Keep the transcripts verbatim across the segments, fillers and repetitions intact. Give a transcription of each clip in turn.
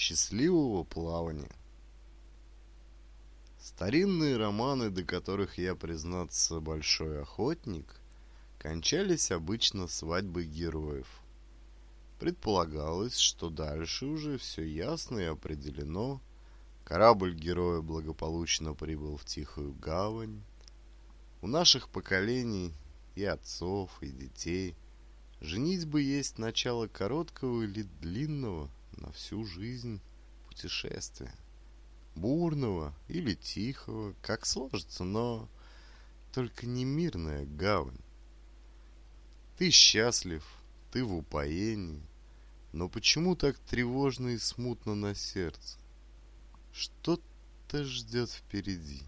Счастливого плавания. Старинные романы, до которых я, признаться, большой охотник, кончались обычно свадьбой героев. Предполагалось, что дальше уже все ясно и определено. Корабль героя благополучно прибыл в тихую гавань. У наших поколений и отцов, и детей женитьба есть начало короткого или длинного на всю жизнь путешествия. Бурного или тихого, как сложится, но только не мирная гавань. Ты счастлив, ты в упоении, но почему так тревожно и смутно на сердце? Что-то ждет впереди.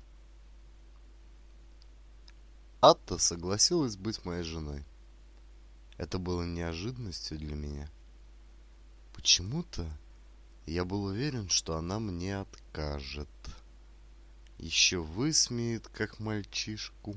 Атта согласилась быть моей женой. Это было неожиданностью для меня. Почему-то я был уверен, что она мне откажет. Еще высмеет, как мальчишку.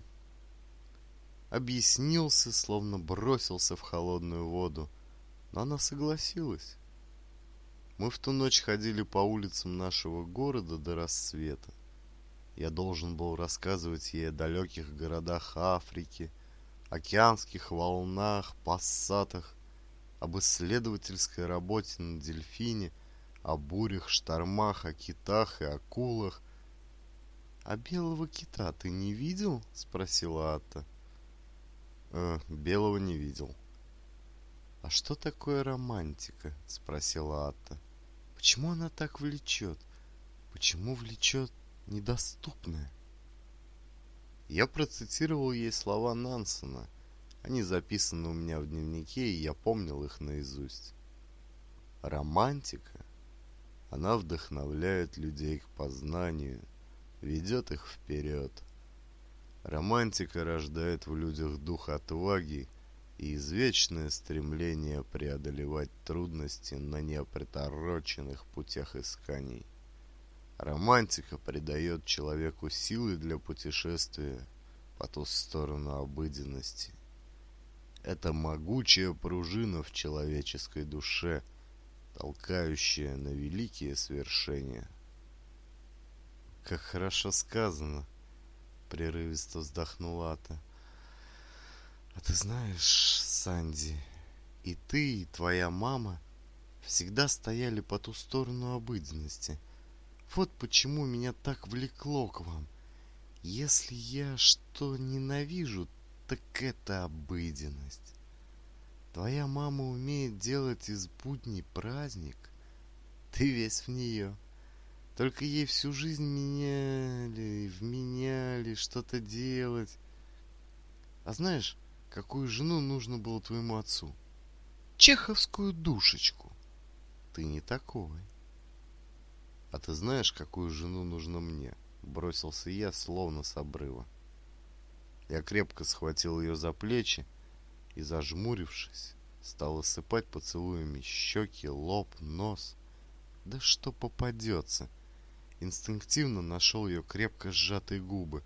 Объяснился, словно бросился в холодную воду, но она согласилась. Мы в ту ночь ходили по улицам нашего города до рассвета. Я должен был рассказывать ей о далеких городах Африки, океанских волнах, пассатах, об исследовательской работе на дельфине, о бурях, штормах, о китах и акулах. «А белого кита ты не видел?» — спросила Атта. «Э, белого не видел». «А что такое романтика?» — спросила Атта. «Почему она так влечет? Почему влечет недоступное?» Я процитировал ей слова Нансена. Они записаны у меня в дневнике, и я помнил их наизусть. Романтика, она вдохновляет людей к познанию, ведет их вперед. Романтика рождает в людях дух отваги и извечное стремление преодолевать трудности на неопритороченных путях исканий. Романтика придает человеку силы для путешествия по ту сторону обыденности. Это могучая пружина в человеческой душе, толкающая на великие свершения. «Как хорошо сказано!» — прерывисто вздохнула Ата. «А ты знаешь, Санди, и ты, и твоя мама всегда стояли по ту сторону обыденности. Вот почему меня так влекло к вам. Если я что ненавижу, так это обыденность. Твоя мама умеет делать из будней праздник. Ты весь в нее. Только ей всю жизнь меняли, вменяли что-то делать. А знаешь, какую жену нужно было твоему отцу? Чеховскую душечку. Ты не такой. А ты знаешь, какую жену нужно мне? Бросился я, словно с обрыва. Я крепко схватил ее за плечи и, зажмурившись, стал осыпать поцелуями щеки, лоб, нос. Да что попадется. Инстинктивно нашел ее крепко сжатые губы.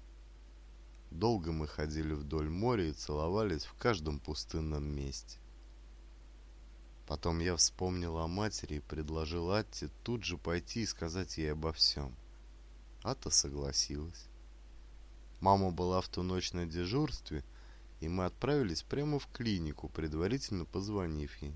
Долго мы ходили вдоль моря и целовались в каждом пустынном месте. Потом я вспомнил о матери и предложил Атте тут же пойти и сказать ей обо всем. Ата согласилась. Мама была в ту ночь на дежурстве, и мы отправились прямо в клинику, предварительно позвонив ей.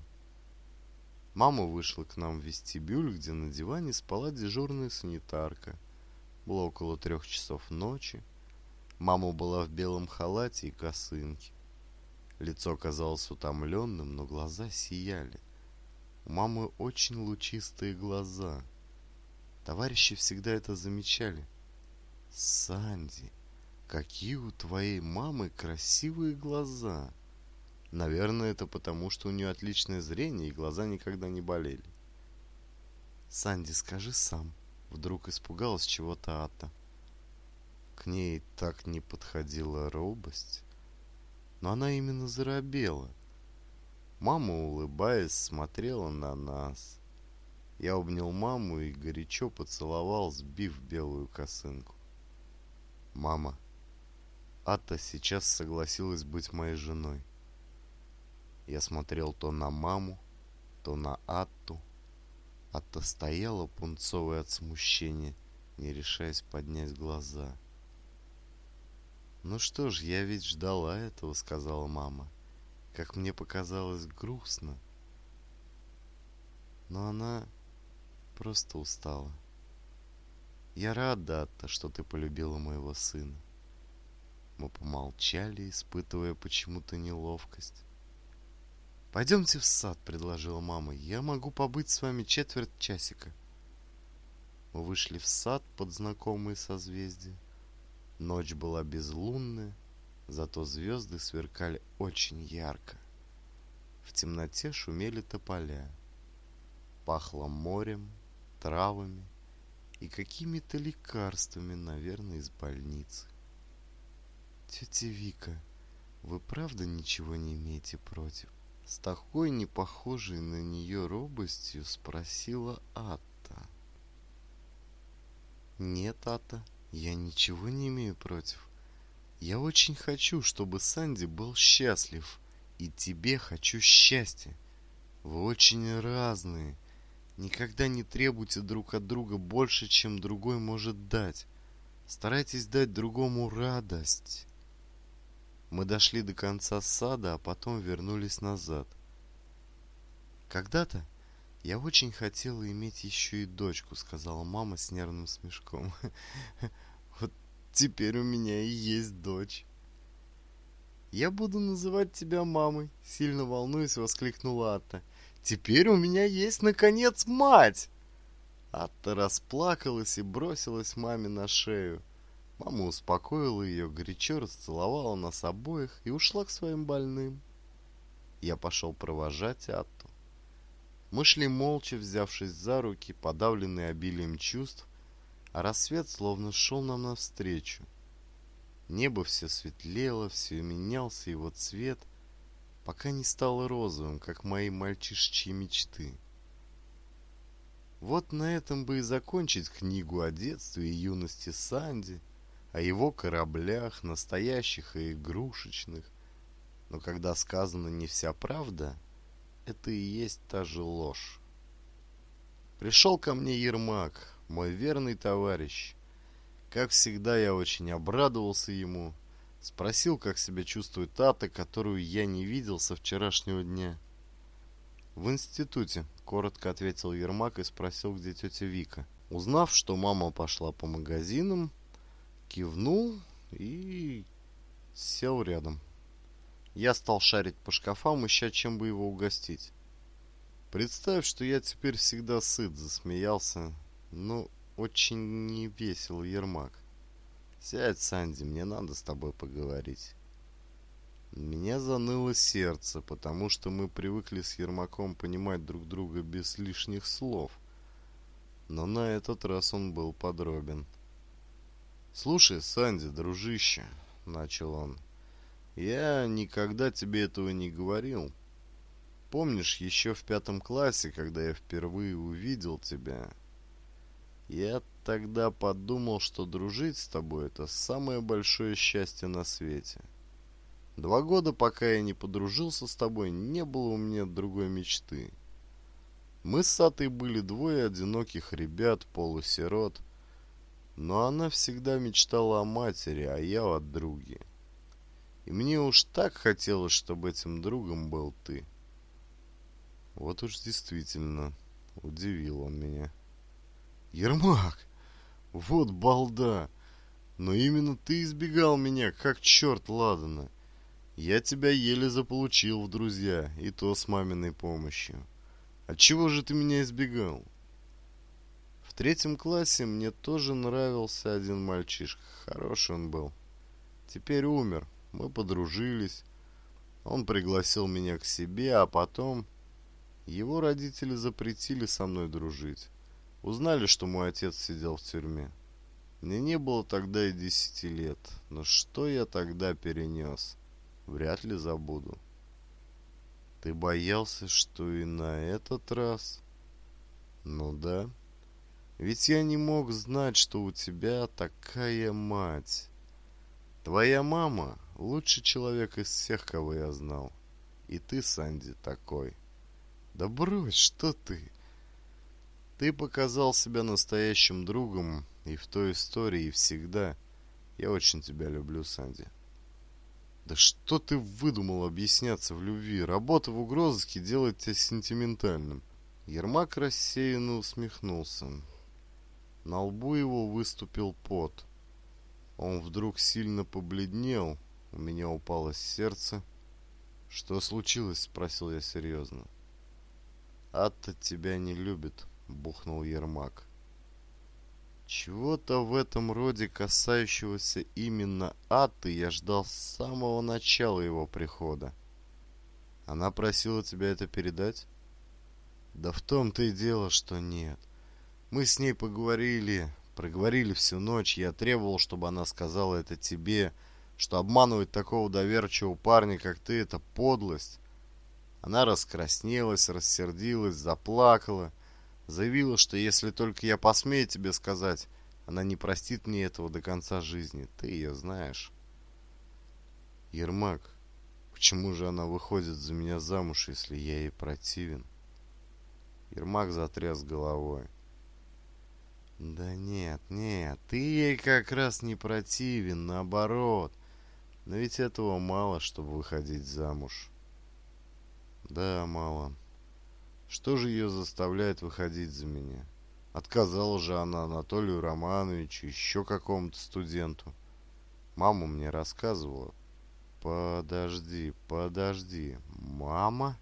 Мама вышла к нам в вестибюль, где на диване спала дежурная санитарка. Было около трех часов ночи. Мама была в белом халате и косынке. Лицо казалось утомленным, но глаза сияли. У мамы очень лучистые глаза. Товарищи всегда это замечали. «Санди, какие у твоей мамы красивые глаза!» Наверное, это потому, что у нее отличное зрение, и глаза никогда не болели. «Санди, скажи сам». Вдруг испугалась чего-то Ата. К ней так не подходила робость, но она именно заробела. Мама, улыбаясь, смотрела на нас. Я обнял маму и горячо поцеловал, сбив белую косынку. «Мама, Ата сейчас согласилась быть моей женой». Я смотрел то на маму, то на Атту. Атта стояла, пунцовая от смущения, не решаясь поднять глаза. «Ну что ж, я ведь ждала этого», — сказала мама. «Как мне показалось, грустно». Но она просто устала. «Я рада, Атта, что ты полюбила моего сына». Мы помолчали, испытывая почему-то неловкость. «Пойдемте в сад», — предложила мама. «Я могу побыть с вами четверть часика». Мы вышли в сад под знакомые созвездия. Ночь была безлунная, зато звезды сверкали очень ярко. В темноте шумели тополя. Пахло морем, травами и какими-то лекарствами, наверное, из больницы. «Тетя Вика, вы правда ничего не имеете против?» С такой непохожей на нее робостью спросила Атта. «Нет, Атта, я ничего не имею против. Я очень хочу, чтобы Санди был счастлив, и тебе хочу счастья. Вы очень разные. Никогда не требуйте друг от друга больше, чем другой может дать. Старайтесь дать другому радость». Мы дошли до конца сада, а потом вернулись назад. «Когда-то я очень хотела иметь еще и дочку», — сказала мама с нервным смешком. «Вот теперь у меня и есть дочь». «Я буду называть тебя мамой», — сильно волнуясь, воскликнула Атта. «Теперь у меня есть, наконец, мать!» Атта расплакалась и бросилась маме на шею. Мама успокоила ее, горячо расцеловала нас обоих и ушла к своим больным. Я пошел провожать Атту. Мы шли молча, взявшись за руки, подавленные обилием чувств, а рассвет словно шел нам навстречу. Небо все светлело, все менялся его цвет, пока не стало розовым, как мои мальчишечьи мечты. Вот на этом бы и закончить книгу о детстве и юности Санди, о его кораблях, настоящих и игрушечных. Но когда сказана не вся правда, это и есть та же ложь. Пришел ко мне Ермак, мой верный товарищ. Как всегда, я очень обрадовался ему. Спросил, как себя чувствует Атта, которую я не видел со вчерашнего дня. «В институте», — коротко ответил Ермак и спросил, где тетя Вика. Узнав, что мама пошла по магазинам, кивнул и сел рядом. Я стал шарить по шкафам, ища, чем бы его угостить. «Представь, что я теперь всегда сыт», — засмеялся. «Ну, очень невесело, Ермак. Сядь, Санди, мне надо с тобой поговорить». Меня заныло сердце, потому что мы привыкли с Ермаком понимать друг друга без лишних слов. Но на этот раз он был подробен. «Слушай, Санди, дружище», — начал он, — «я никогда тебе этого не говорил. Помнишь, еще в пятом классе, когда я впервые увидел тебя, я тогда подумал, что дружить с тобой — это самое большое счастье на свете. Два года, пока я не подружился с тобой, не было у меня другой мечты. Мы с Сатой были двое одиноких ребят, полусирот, но она всегда мечтала о матери, а я о друге. И мне уж так хотелось, чтобы этим другом был ты». Вот уж действительно удивил он меня. «Ермак, вот балда! Но именно ты избегал меня, как черт ладана. Я тебя еле заполучил в друзья, и то с маминой помощью. Отчего же ты меня избегал?» В третьем классе мне тоже нравился один мальчишка. Хороший он был. Теперь умер. Мы подружились. Он пригласил меня к себе, а потом его родители запретили со мной дружить. Узнали, что мой отец сидел в тюрьме. Мне не было тогда и десяти лет. Но что я тогда перенес, вряд ли забуду. Ты боялся, что и на этот раз? Ну да. Ведь я не мог знать, что у тебя такая мать. Твоя мама — лучший человек из всех, кого я знал. И ты, Санди, такой. Да брось, что ты? Ты показал себя настоящим другом и в той истории, и всегда. Я очень тебя люблю, Санди. Да что ты выдумал объясняться в любви? Работа в угрозыске делает тебя сентиментальным. Ермак рассеянно усмехнулся. На лбу его выступил пот. Он вдруг сильно побледнел. У меня упало сердце. «Что случилось?» — спросил я серьезно. «Атта тебя не любит», — бухнул Ермак. Чего-то в этом роде, касающегося именно Атты, я ждал с самого начала его прихода. Она просила тебя это передать? Да в том-то и дело, что нет. Мы с ней поговорили, проговорили всю ночь. Я требовал, чтобы она сказала это тебе, что обманывать такого доверчивого парня, как ты, это подлость. Она раскраснелась, рассердилась, заплакала. Заявила, что если только я посмею тебе сказать, она не простит мне этого до конца жизни. Ты ее знаешь. Ермак, почему же она выходит за меня замуж, если я ей противен? Ермак затряс головой. Да нет, нет, ты ей как раз не противен, наоборот. Но ведь этого мало, чтобы выходить замуж. Да, мало. Что же ее заставляет выходить за меня? Отказала же она Анатолию Романовичу, еще какому-то студенту. Мама мне рассказывала. Подожди, подожди. Мама?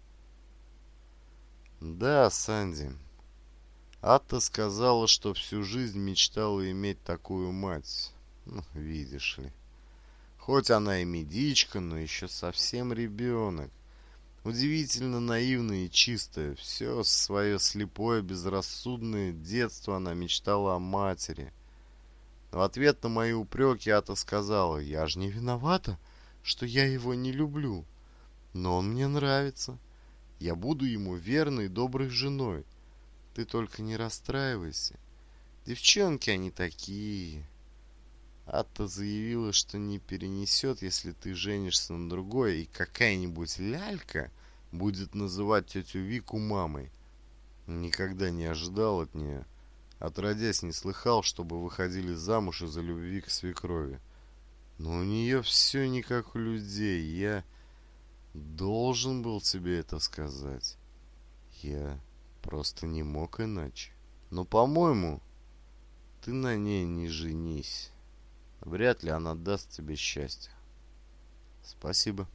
Да, Санди. Атта сказала, что всю жизнь мечтала иметь такую мать. Ну, видишь ли. Хоть она и медичка, но еще совсем ребенок. Удивительно наивная и чистая. Все свое слепое, безрассудное детство она мечтала о матери. В ответ на мои упреки Ата сказала: «Я же не виновата, что я его не люблю. Но он мне нравится. Я буду ему верной и доброй женой. Ты только не расстраивайся. Девчонки они такие». Атта заявила, что не перенесет, если ты женишься на другой, и какая-нибудь лялька будет называть тетю Вику мамой. Никогда не ожидал от нее. Отродясь не слыхал, чтобы выходили замуж из-за любви к свекрови. Но у нее все не как у людей. Я должен был тебе это сказать. Я просто не мог иначе. Но, по-моему, ты на ней не женись. Вряд ли она даст тебе счастье. Спасибо.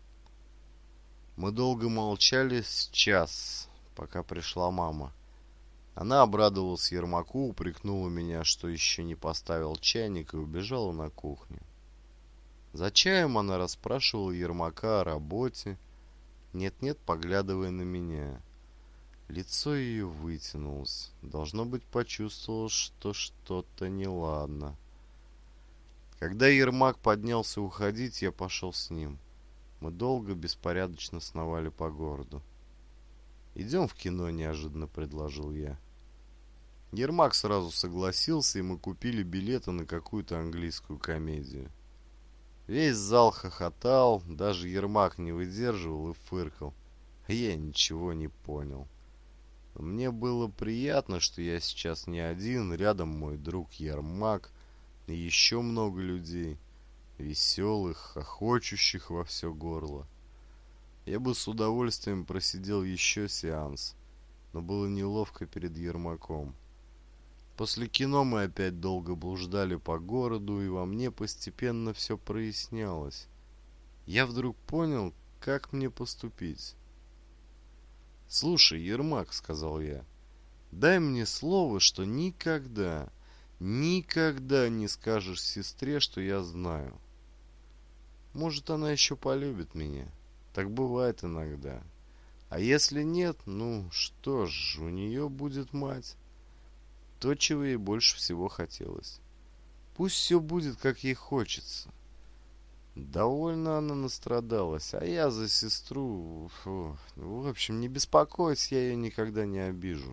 Мы долго молчали с час, пока пришла мама. Она обрадовалась Ермаку, упрекнула меня, что еще не поставил чайник, и убежала на кухню. За чаем она расспрашивала Ермака о работе, нет-нет, поглядывая на меня. Лицо ее вытянулось. Должно быть, почувствовала, что что-то неладно. Когда Ермак поднялся уходить, я пошел с ним. Мы долго, беспорядочно сновали по городу. «Идем в кино», — неожиданно предложил я. Ермак сразу согласился, и мы купили билеты на какую-то английскую комедию. Весь зал хохотал, даже Ермак не выдерживал и фыркал. Я ничего не понял. Но мне было приятно, что я сейчас не один, рядом мой друг Ермак, и еще много людей, веселых, хохочущих во все горло. Я бы с удовольствием просидел еще сеанс, но было неловко перед Ермаком. После кино мы опять долго блуждали по городу, и во мне постепенно все прояснялось. Я вдруг понял, как мне поступить. «Слушай, Ермак, — сказал я, — дай мне слово, что никогда... Никогда не скажешь сестре, что я знаю. Может, она еще полюбит меня. Так бывает иногда. А если нет, ну что ж, у нее будет мать. То, чего ей больше всего хотелось. Пусть все будет, как ей хочется. Довольно она настрадалась, а я за сестру... Фу. В общем, не беспокойся, я ее никогда не обижу.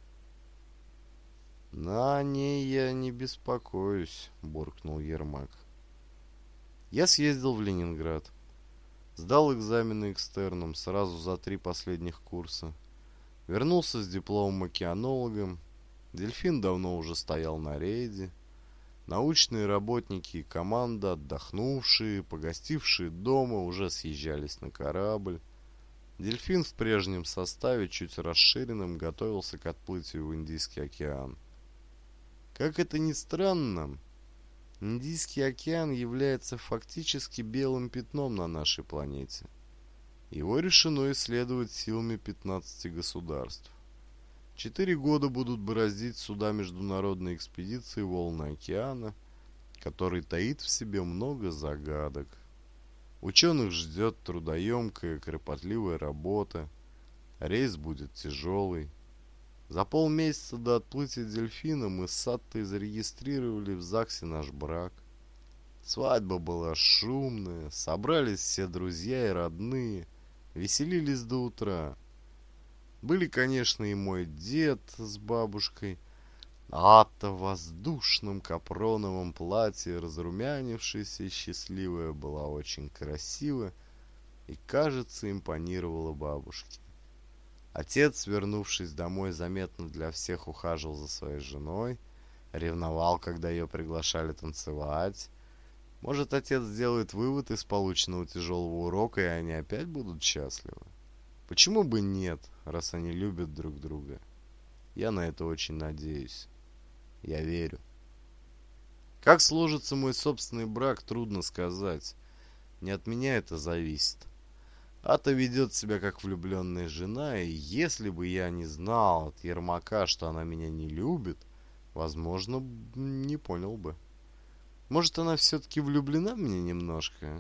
«На ней я не беспокоюсь», — буркнул Ермак. Я съездил в Ленинград. Сдал экзамены экстерном сразу за три последних курса. Вернулся с дипломом океанологом. Дельфин давно уже стоял на рейде. Научные работники и команда, отдохнувшие, погостившие дома, уже съезжались на корабль. Дельфин в прежнем составе, чуть расширенном, готовился к отплытию в Индийский океан. Как это ни странно, Индийский океан является фактически белым пятном на нашей планете. Его решено исследовать силами пятнадцати государств. Четыре года будут бороздить суда международной экспедиции «Волны океана», который таит в себе много загадок. Ученых ждет трудоемкая, кропотливая работа. Рейс будет тяжелый. За полмесяца до отплытия дельфина мы с Саттой зарегистрировали в ЗАГСе наш брак. Свадьба была шумная, собрались все друзья и родные, веселились до утра. Были, конечно, и мой дед с бабушкой. Ата в воздушном капроновом платье, разрумянившаяся и счастливая, была очень красива и, кажется, импонировала бабушке. Отец, вернувшись домой, заметно для всех ухаживал за своей женой, ревновал, когда ее приглашали танцевать. Может, отец сделает вывод из полученного тяжелого урока, и они опять будут счастливы? Почему бы нет, раз они любят друг друга? Я на это очень надеюсь. Я верю. Как сложится мой собственный брак, трудно сказать. Не от меня это зависит. Ата ведет себя как влюбленная жена, и если бы я не знал от Ермака, что она меня не любит, возможно, не понял бы. Может, она все-таки влюблена в меня немножко?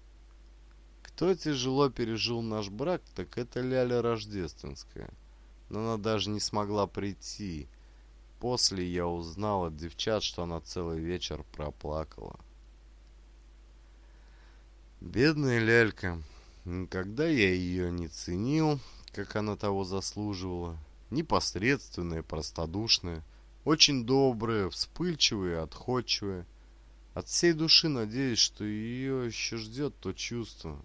Кто тяжело пережил наш брак, так это Ляля Рождественская. Но она даже не смогла прийти. После я узнал от девчат, что она целый вечер проплакала. Бедная Лялька. Никогда я ее не ценил, как она того заслуживала. Непосредственная, простодушная, очень добрая, вспыльчивая, отходчивая. От всей души надеюсь, что ее еще ждет то чувство.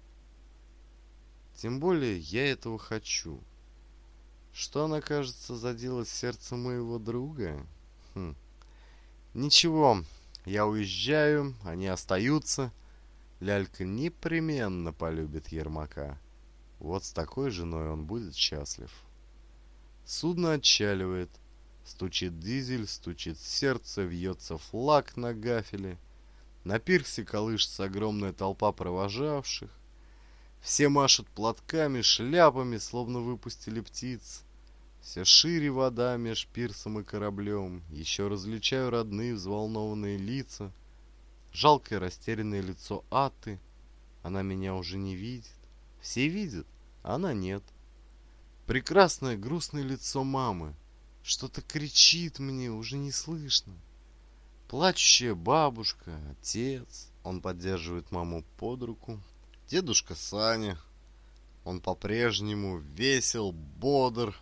Тем более я этого хочу. Что она, кажется, задела сердце моего друга? Хм. Ничего, я уезжаю, они остаются. Лялька непременно полюбит Ермака. Вот с такой женой он будет счастлив. Судно отчаливает. Стучит дизель, стучит сердце, вьется флаг на гафеле. На пирсе колышется огромная толпа провожавших. Все машут платками, шляпами, словно выпустили птиц. Все шире вода меж пирсом и кораблем. Еще различаю родные взволнованные лица. Жалкое растерянное лицо Аты. Она меня уже не видит. Все видят, а она нет. Прекрасное грустное лицо мамы. Что-то кричит мне, уже не слышно. Плачущая бабушка, отец. Он поддерживает маму под руку. Дедушка Саня. Он по-прежнему весел, бодр.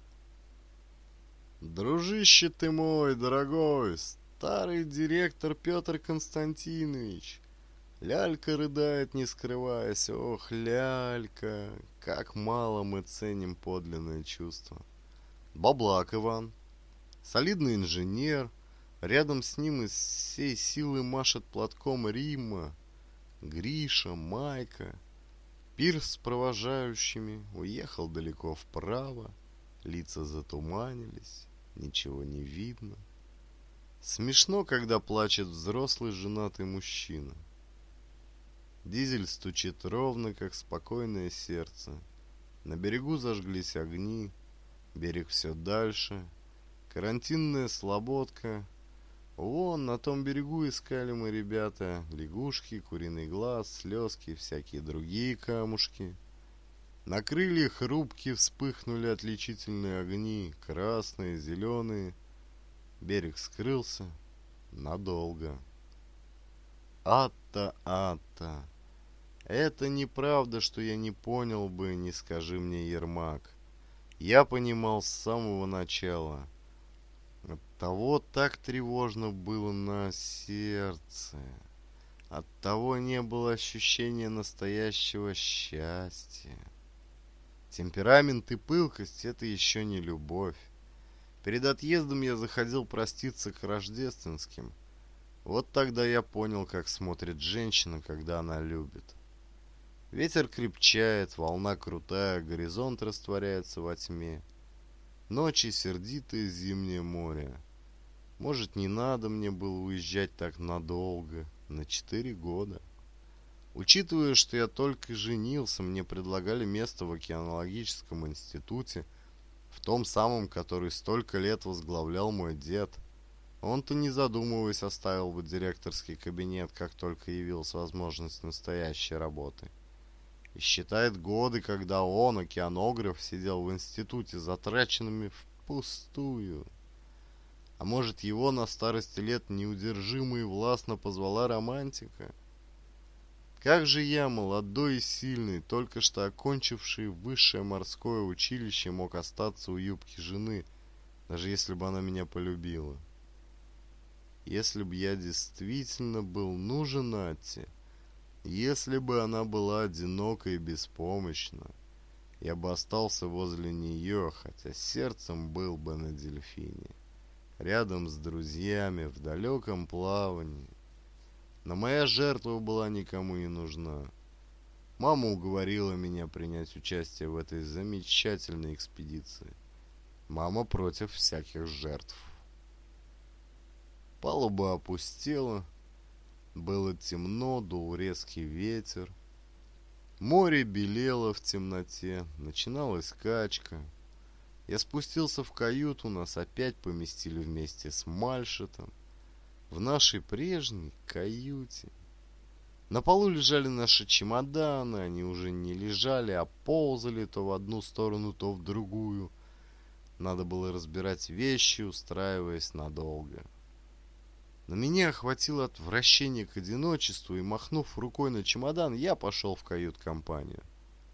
Дружище ты мой, дорогой, старый директор Петр Константинович. Лялька рыдает, не скрываясь. Ох, Лялька, как мало мы ценим подлинное чувство. Баблак Иван, солидный инженер. Рядом с ним из всей силы машет платком Римма. Гриша, Майка. Пирс с провожающими уехал далеко вправо. Лица затуманились, ничего не видно. Смешно, когда плачет взрослый женатый мужчина. Дизель стучит ровно, как спокойное сердце. На берегу зажглись огни. Берег все дальше. Карантинная слободка. Вон, на том берегу искали мы, ребята, лягушки, куриный глаз, слезки и всякие другие камушки. На крыльях рубки вспыхнули отличительные огни, красные, зеленые. Берег скрылся надолго. Ата, Ата, это неправда, что я не понял бы, не скажи мне Ермак. Я понимал с самого начала. Оттого так тревожно было на сердце. Оттого не было ощущения настоящего счастья. Темперамент и пылкость — это еще не любовь. Перед отъездом я заходил проститься к Рождественским. Вот тогда я понял, как смотрит женщина, когда она любит. Ветер крепчает, волна крутая, горизонт растворяется во тьме. Ночи сердитое зимнее море. Может, не надо мне было уезжать так надолго, на четыре года. Учитывая, что я только женился, мне предлагали место в океанологическом институте, в том самом, который столько лет возглавлял мой дед. Он-то, не задумываясь, оставил бы директорский кабинет, как только явилась возможность настоящей работы. И считает годы, когда он, океанограф, сидел в институте, затраченными впустую. А может, его на старости лет неудержимо и властно позвала романтика? Как же я, молодой и сильный, только что окончивший высшее морское училище, мог остаться у юбки жены, даже если бы она меня полюбила? Если бы я действительно был нужен Атте, если бы она была одинока и беспомощна, я бы остался возле нее, хотя сердцем был бы на дельфине, рядом с друзьями, в далеком плавании. Но моя жертва была никому не нужна. Мама уговорила меня принять участие в этой замечательной экспедиции. Мама против всяких жертв. Палуба опустела. Было темно, дул резкий ветер. Море белело в темноте. Начиналась качка. Я спустился в каюту, нас опять поместили вместе с Мальшетом. В нашей прежней каюте. На полу лежали наши чемоданы. Они уже не лежали, а ползали то в одну сторону, то в другую. Надо было разбирать вещи, устраиваясь надолго. Но меня охватило отвращение к одиночеству, и, махнув рукой на чемодан, я пошел в кают-компанию.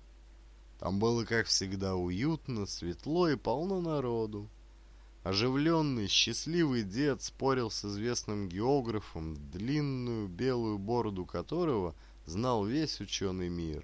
Там было, как всегда, уютно, светло и полно народу. Оживленный, счастливый дед спорил с известным географом, длинную белую бороду которого знал весь ученый мир.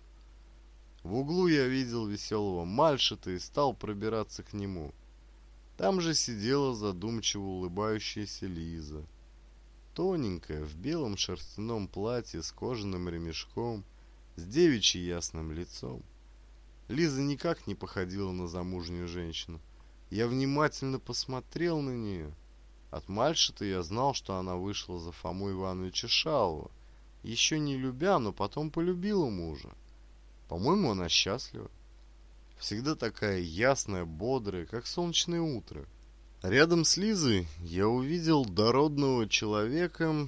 В углу я видел веселого Мальшета и стал пробираться к нему. Там же сидела задумчиво улыбающаяся Лиза. Тоненькая, в белом шерстяном платье с кожаным ремешком, с девичьим ясным лицом. Лиза никак не походила на замужнюю женщину. Я внимательно посмотрел на нее. От Мальшета я знал, что она вышла за Фому Ивановича Шалова, еще не любя, но потом полюбила мужа. По-моему, она счастлива. Всегда такая ясная, бодрая, как солнечное утро. Рядом с Лизой я увидел дородного человека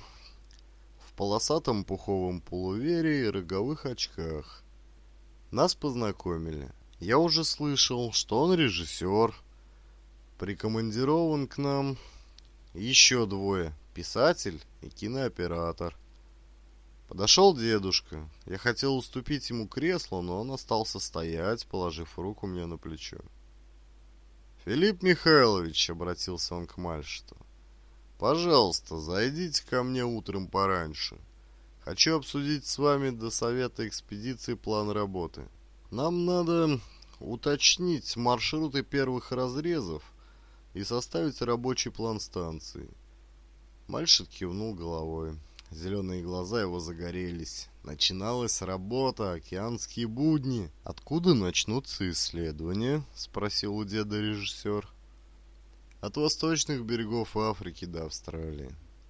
в полосатом пуховом пуловере и роговых очках. Нас познакомили. Я уже слышал, что он режиссер. Прикомандирован к нам еще двое: писатель и кинооператор. Подошел дедушка. Я хотел уступить ему кресло, но он остался стоять, положив руку мне на плечо. «Филипп Михайлович», — обратился он к Мальшету, — «пожалуйста, зайдите ко мне утром пораньше. Хочу обсудить с вами до совета экспедиции план работы. Нам надо уточнить маршруты первых разрезов и составить рабочий план станции». Мальшет кивнул головой. Зеленые глаза его загорелись. Начиналась работа, океанские будни. «Откуда начнутся исследования?» — спросил у деда режиссер. «От восточных берегов Африки до Австралии».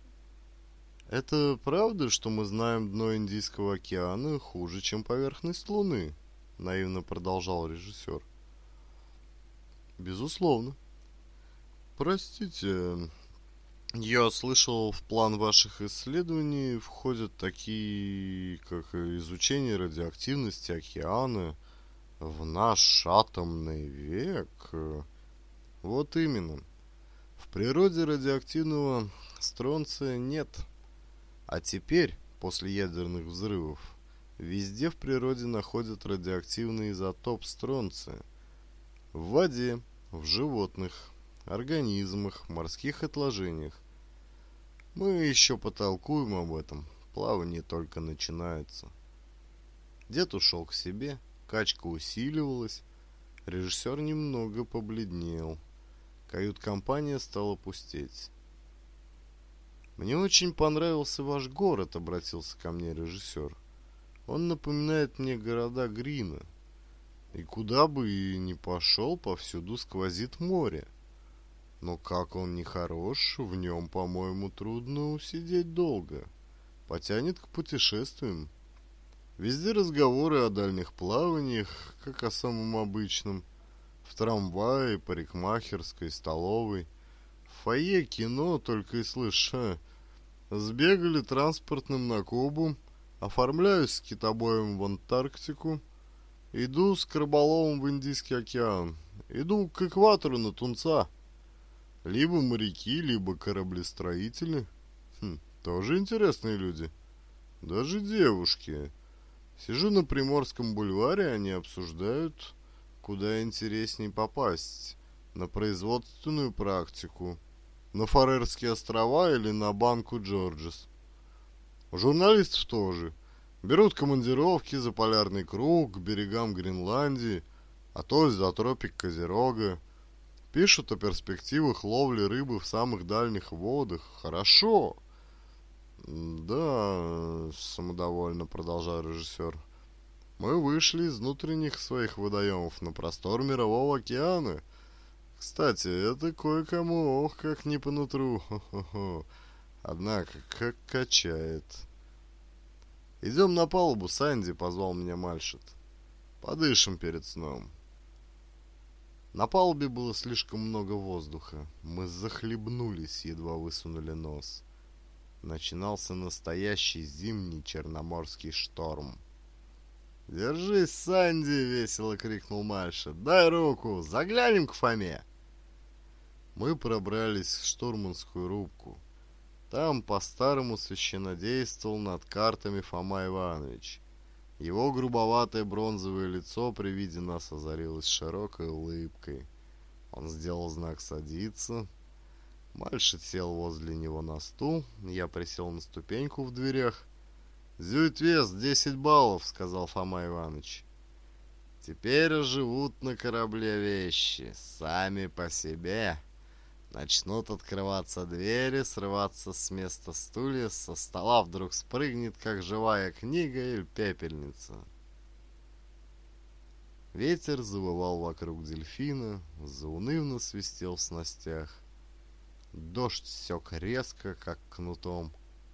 «Это правда, что мы знаем дно Индийского океана хуже, чем поверхность Луны?» — наивно продолжал режиссер. «Безусловно. Простите, я слышал, в план ваших исследований входят такие, как изучение радиоактивности океана в наш атомный век». Вот именно. В природе радиоактивного стронция нет. А теперь, после ядерных взрывов, везде в природе находят радиоактивный изотоп стронция. В воде, в животных, организмах, морских отложениях. Мы еще потолкуем об этом. Плавание только начинается. Дед ушел к себе, качка усиливалась. Режиссер немного побледнел. Кают-компания стала пустеть. «Мне очень понравился ваш город», — обратился ко мне режиссер. «Он напоминает мне города Грина. И куда бы и ни пошел, повсюду сквозит море. Но как он не хорош, в нем, по-моему, трудно усидеть долго. Потянет к путешествиям. Везде разговоры о дальних плаваниях, как о самом обычном. В трамвае, парикмахерской, столовой. В фойе кино только и слышь, а, сбегали транспортным на Кубу, оформляюсь с китобоем в Антарктику, иду с краболовом в Индийский океан, иду к экватору на тунца. Либо моряки, либо кораблестроители. Хм, тоже интересные люди. Даже девушки. Сижу на Приморском бульваре, они обсуждают, куда интересней попасть. На производственную практику. На Фарерские острова или на банку Джорджес. У журналистов тоже. Берут командировки за полярный круг, к берегам Гренландии, а то за тропик Козерога. Пишут о перспективах ловли рыбы в самых дальних водах. Хорошо. Да, самодовольно продолжал режиссер. Мы вышли из внутренних своих водоемов на простор мирового океана. Кстати, это кое-кому, ох, как не по нутру. Хо-хо-хо. Однако, как качает. «Идем на палубу, Санди», — позвал меня Мальшет. «Подышим перед сном». На палубе было слишком много воздуха. Мы захлебнулись, едва высунули нос. Начинался настоящий зимний черноморский шторм. «Держись, Санди!» — весело крикнул Мальшет. «Дай руку! Заглянем к Фоме!» Мы пробрались в штурманскую рубку. Там по-старому священнодействовал над картами Фома Иванович. Его грубоватое бронзовое лицо при виде нас озарилось широкой улыбкой. Он сделал знак «садиться». Мальшет сел возле него на стул, я присел на ступеньку в дверях. «Зюитвест, десять баллов», — сказал Фома Иванович. «Теперь живут на корабле вещи, сами по себе. Начнут открываться двери, срываться с места стулья, со стола вдруг спрыгнет, как живая книга или пепельница». Ветер завывал вокруг дельфина, заунывно свистел в снастях. Дождь сёк резко, как кнутом.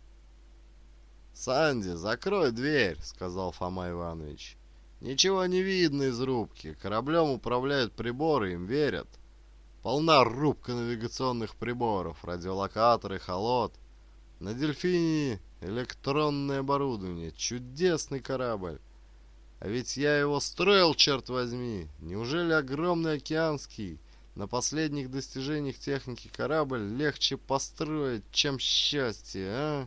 «Санди, закрой дверь», — сказал Фома Иванович. «Ничего не видно из рубки. Кораблем управляют приборы, им верят. Полна рубка навигационных приборов, радиолокаторы, холод. На дельфине электронное оборудование. Чудесный корабль. А ведь я его строил, черт возьми. Неужели огромный океанский, на последних достижениях техники корабль легче построить, чем счастье, а?»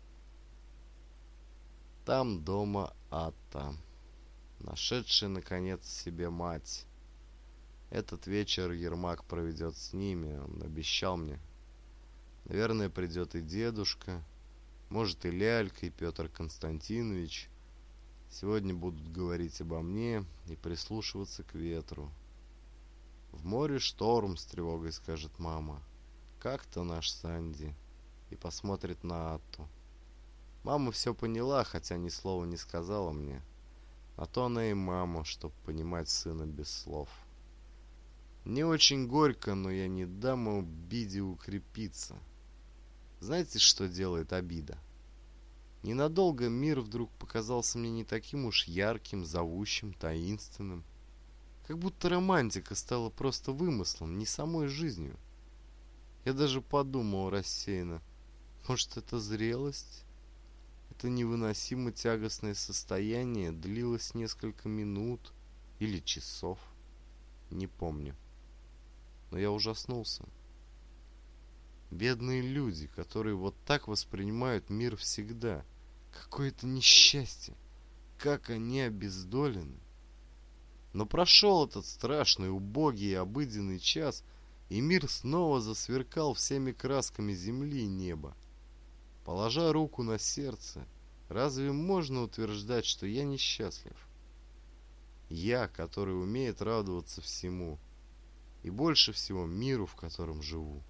Там дома Атта, нашедшая наконец себе мать. Этот вечер Ермак проведет с ними, он обещал мне. Наверное, придет и дедушка, может и Лялька, и Петр Константинович. Сегодня будут говорить обо мне и прислушиваться к ветру. «В море шторм», — с тревогой скажет мама. «Как-то наш Санди», и посмотрит на Атту. Мама все поняла, хотя ни слова не сказала мне. А то она и мама, чтоб понимать сына без слов. Мне очень горько, но я не дам обиде укрепиться. Знаете, что делает обида? Ненадолго мир вдруг показался мне не таким уж ярким, зовущим, таинственным. Как будто романтика стала просто вымыслом, не самой жизнью. Я даже подумал рассеянно, может, это зрелость? Это невыносимо тягостное состояние длилось несколько минут или часов. Не помню. Но я ужаснулся. Бедные люди, которые вот так воспринимают мир всегда. Какое-то несчастье. Как они обездолены. Но прошел этот страшный, убогий и обыденный час, и мир снова засверкал всеми красками земли и неба. Положа руку на сердце, разве можно утверждать, что я несчастлив? Я, который умеет радоваться всему. И больше всего миру, в котором живу.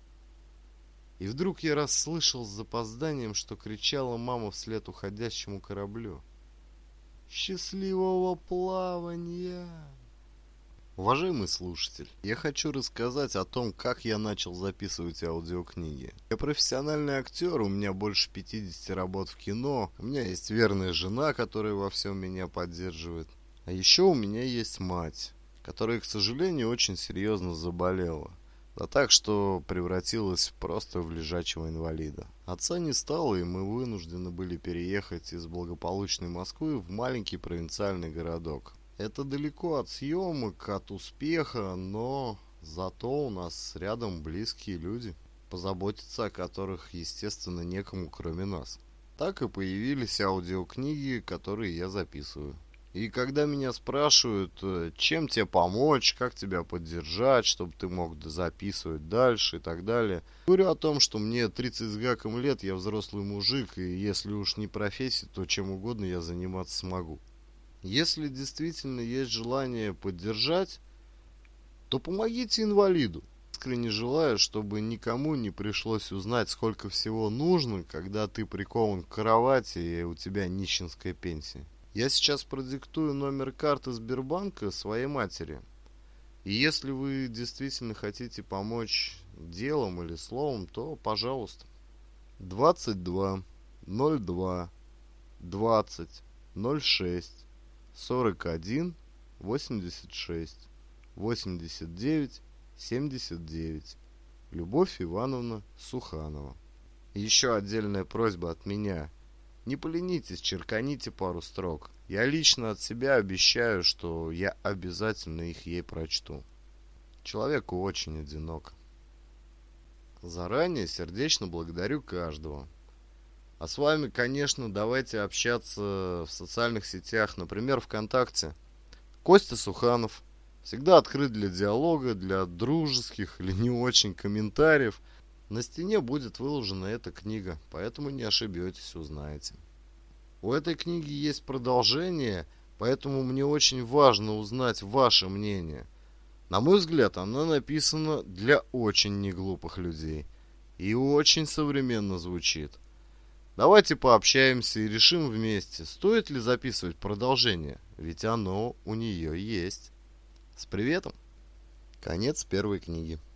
И вдруг я расслышал с запозданием, что кричала мама вслед уходящему кораблю. «Счастливого плавания!» Уважаемый слушатель, я хочу рассказать о том, как я начал записывать аудиокниги. Я профессиональный актер, у меня больше пятидесяти работ в кино, у меня есть верная жена, которая во всем меня поддерживает. А еще у меня есть мать, которая, к сожалению, очень серьезно заболела. Да так, что превратилась просто в лежачего инвалида. Отца не стало, и мы вынуждены были переехать из благополучной Москвы в маленький провинциальный городок. Это далеко от съемок, от успеха, но зато у нас рядом близкие люди, позаботиться о которых, естественно, некому, кроме нас. Так и появились аудиокниги, которые я записываю. И когда меня спрашивают, чем тебе помочь, как тебя поддержать, чтобы ты мог записывать дальше и так далее, говорю о том, что мне тридцать с гаком лет, я взрослый мужик, и если уж не профессия, то чем угодно я заниматься смогу. Если действительно есть желание поддержать, то помогите инвалиду. Искренне желаю, чтобы никому не пришлось узнать, сколько всего нужно, когда ты прикован к кровати и у тебя нищенская пенсия. Я сейчас продиктую номер карты Сбербанка своей матери. И если вы действительно хотите помочь делом или словом, то пожалуйста. двадцать два ноль два двадцать ноль шесть сорок один восемьдесят шесть восемьдесят девять семьдесят девять. Любовь Ивановна Суханова. Еще отдельная просьба от меня. Не поленитесь, черканите пару строк. Я лично от себя обещаю, что я обязательно их ей прочту. Человеку очень одиноко. Заранее сердечно благодарю каждого. А с вами, конечно, давайте общаться в социальных сетях, например, ВКонтакте. Костя Суханов. Всегда открыт для диалога, для дружеских или не очень комментариев. На стене будет выложена эта книга, поэтому не ошибетесь, узнаете. У этой книги есть продолжение, поэтому мне очень важно узнать ваше мнение. На мой взгляд, она написана для очень неглупых людей и очень современно звучит. Давайте пообщаемся и решим вместе, стоит ли записывать продолжение, ведь оно у нее есть. С приветом! Конец первой книги.